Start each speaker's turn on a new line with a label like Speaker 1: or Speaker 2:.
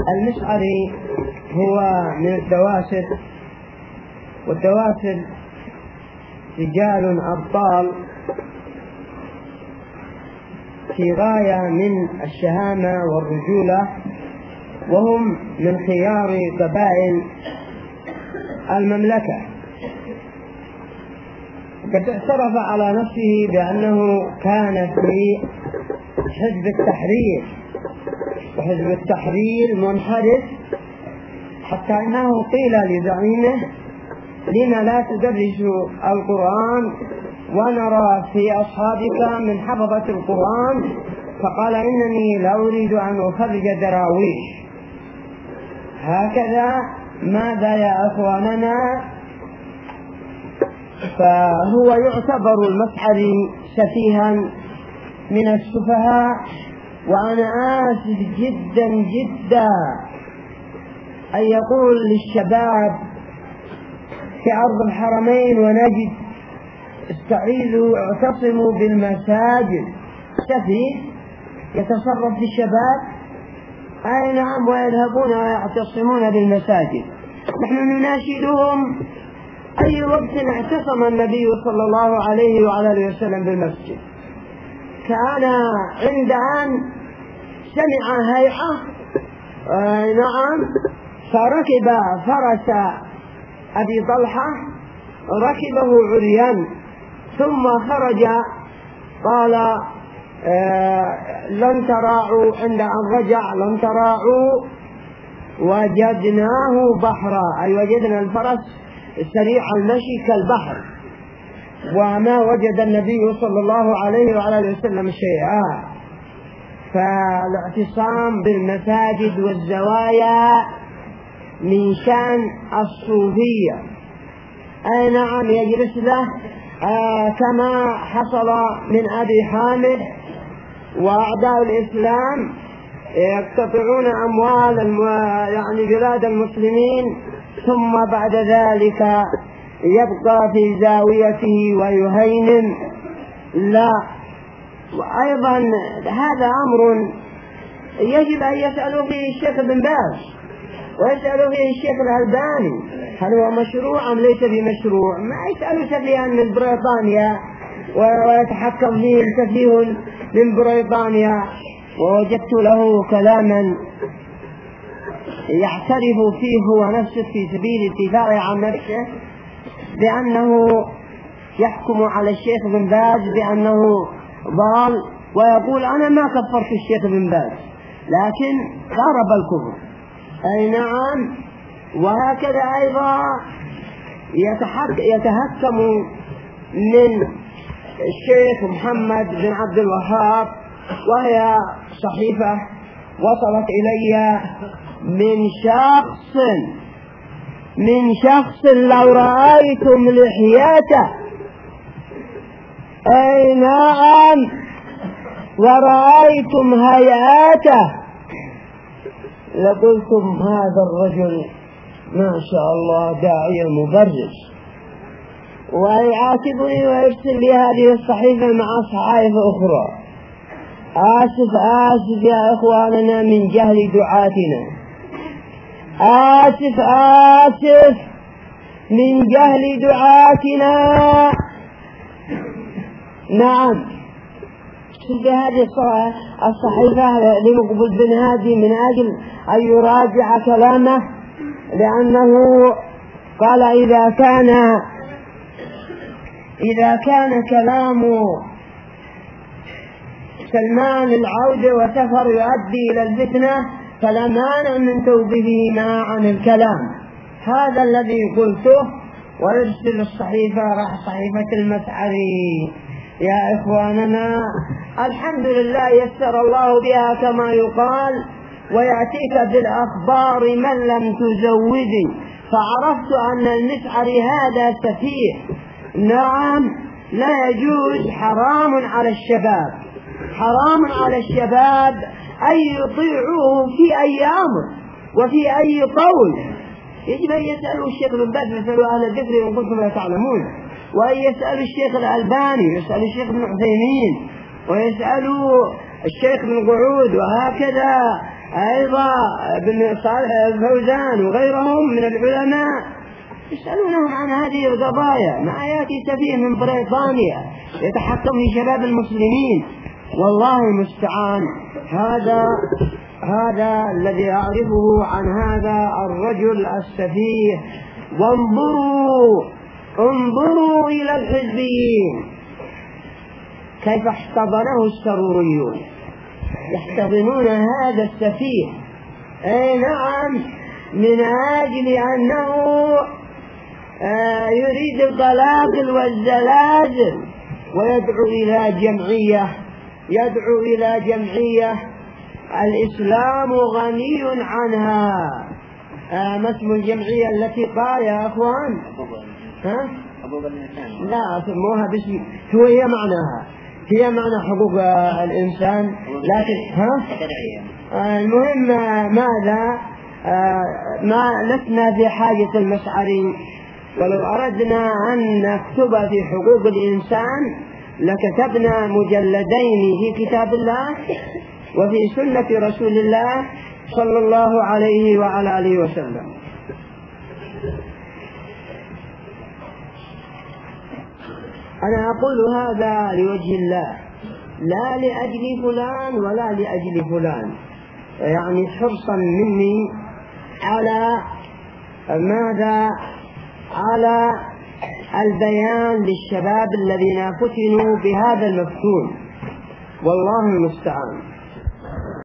Speaker 1: المسعري هو من الدواسر، والدواسر رجال أبطال في غاية من الشهامة والرجولة، وهم من خيار قبائل المملكة. قد اعترف على نفسه بأنه كان في حزب التحرير، وحزب التحرير منحرف، حتى أنه قيل لزعيمه: لما لا تدرس القرآن ونرى في أصحابك من حفظة القرآن؟ فقال: إنني لا أريد أن أخرج دراويش. هكذا ماذا يا أخواننا؟ فهو يعتبر المسعري سفيها من السفهاء، وأنا آسف جدا جدا أن يقول للشباب في أرض الحرمين ونجد استعيذوا اعتصموا بالمساجد، سفيه يتصرف في الشباب. أي نعم، ويذهبون ويعتصمون بالمساجد. نحن نناشدهم: أي وقت اعتصم النبي صلى الله عليه وعلى وسلم بالمسجد؟ كان عند أن سمع هيعة نعم فركب فرس أبي طلحة، ركبه عريان، ثم خرج قال: لن تراعوا. عند أن رجع: لن تراعوا وجدناه بحرا، أي وجدنا الفرس سريع المشي كالبحر، وما وجد النبي صلى الله عليه وعلى وسلم شيئا. فالاعتصام بالمساجد والزوايا من شأن الصوفية. أي نعم، يجلس له كما حصل من أبي حامد وأعداء الإسلام يقتطعون أموال بلاد المسلمين، ثم بعد ذلك يبقى في زاويته ويهيمن. لا، وأيضا هذا أمر يجب أن يسألوا فيه الشيخ بن باز ويسألوا فيه الشيخ الألباني: هل هو مشروع أم ليس بمشروع؟ ما يسألوا سفيها من بريطانيا ويتحكم فيه سفيه من بريطانيا. ووجدت له كلاما يعترف فيه هو نفسه في سبيل الدفاع عن نفسه بأنه يحكم على الشيخ بن باز بأنه ضال، ويقول: أنا ما كفرت الشيخ بن باز، لكن ضرب الكفر. أي نعم. وهكذا أيضا يتهكم من الشيخ محمد بن عبد الوهاب، وهي صحيفة وصلت إلي من شخص لو رأيتم لحياته، أي نعم، ورأيتم هيئاته لقلتم هذا الرجل ما شاء الله داعية مبرز. ويعاتبني ويرسل لي هذه الصحيفة مع صحائف أخرى. آسف يا إخواننا من جهل دعاتنا، آسف من جهل دعاتنا. نعم، بهذه الصحيفة لمقبل بن هادي من أجل أن يراجع كلامه، لأنه قال: إذا كان كلام سلمان العودة وسفر يؤدي إلى الفتنة فلا مانع من توقيفه ما عن الكلام. هذا الذي قلته. ويرسل الصحيفة صحيفة المسعري. يا إخواننا، الحمد لله يسر الله بها كما يقال، ويأتيك بالأخبار من لم تزودي. فعرفت أن المسعري هذا سفيه. نعم، لا يجوز، حرام على الشباب أن يطيعوه في أي أمر وفي أي قول. يجب أن يسألوا الشيخ بن باز، يسألوا أهل الذكر إن كنتم لا تعلمون، وأن يسألوا الشيخ الألباني، يسألوا الشيخ بن عثيمين، ويسألوا الشيخ بن قعود، وهكذا أيضا ابن صالح الفوزان وغيرهم من العلماء يسألونهم عن هذه القضايا، مع يأتي سفيه من بريطانيا يتحكم في شباب المسلمين. والله المستعان. هذا الذي أعرفه عن هذا الرجل السفيه. انظروا إلى الحزبيين كيف احتضنه السروريون، يحتضنون هذا السفيه. أي نعم، من أجل أنه يريد القلاقل والزلازل، ويدعو إلى جمعية الإسلام غني عنها. ما اسم الجمعية التي قال يا أخوان؟ حقوق الإنسان. لا سموها باسم، هي معنى حقوق الإنسان، لكن المهم ماذا؟ ما لسنا في حاجة المسعرين، ولو أردنا أن نكتب في حقوق الإنسان لكتبنا مجلدين في كتاب الله وفي سنة رسول الله صلى الله عليه وعلى آله وسلم. أنا أقول هذا لوجه الله، لا لأجل فلان ولا لأجل فلان، يعني حرصا مني على ماذا؟ على البيان للشباب الذين فتنوا بهذا المفتون، والله المستعان.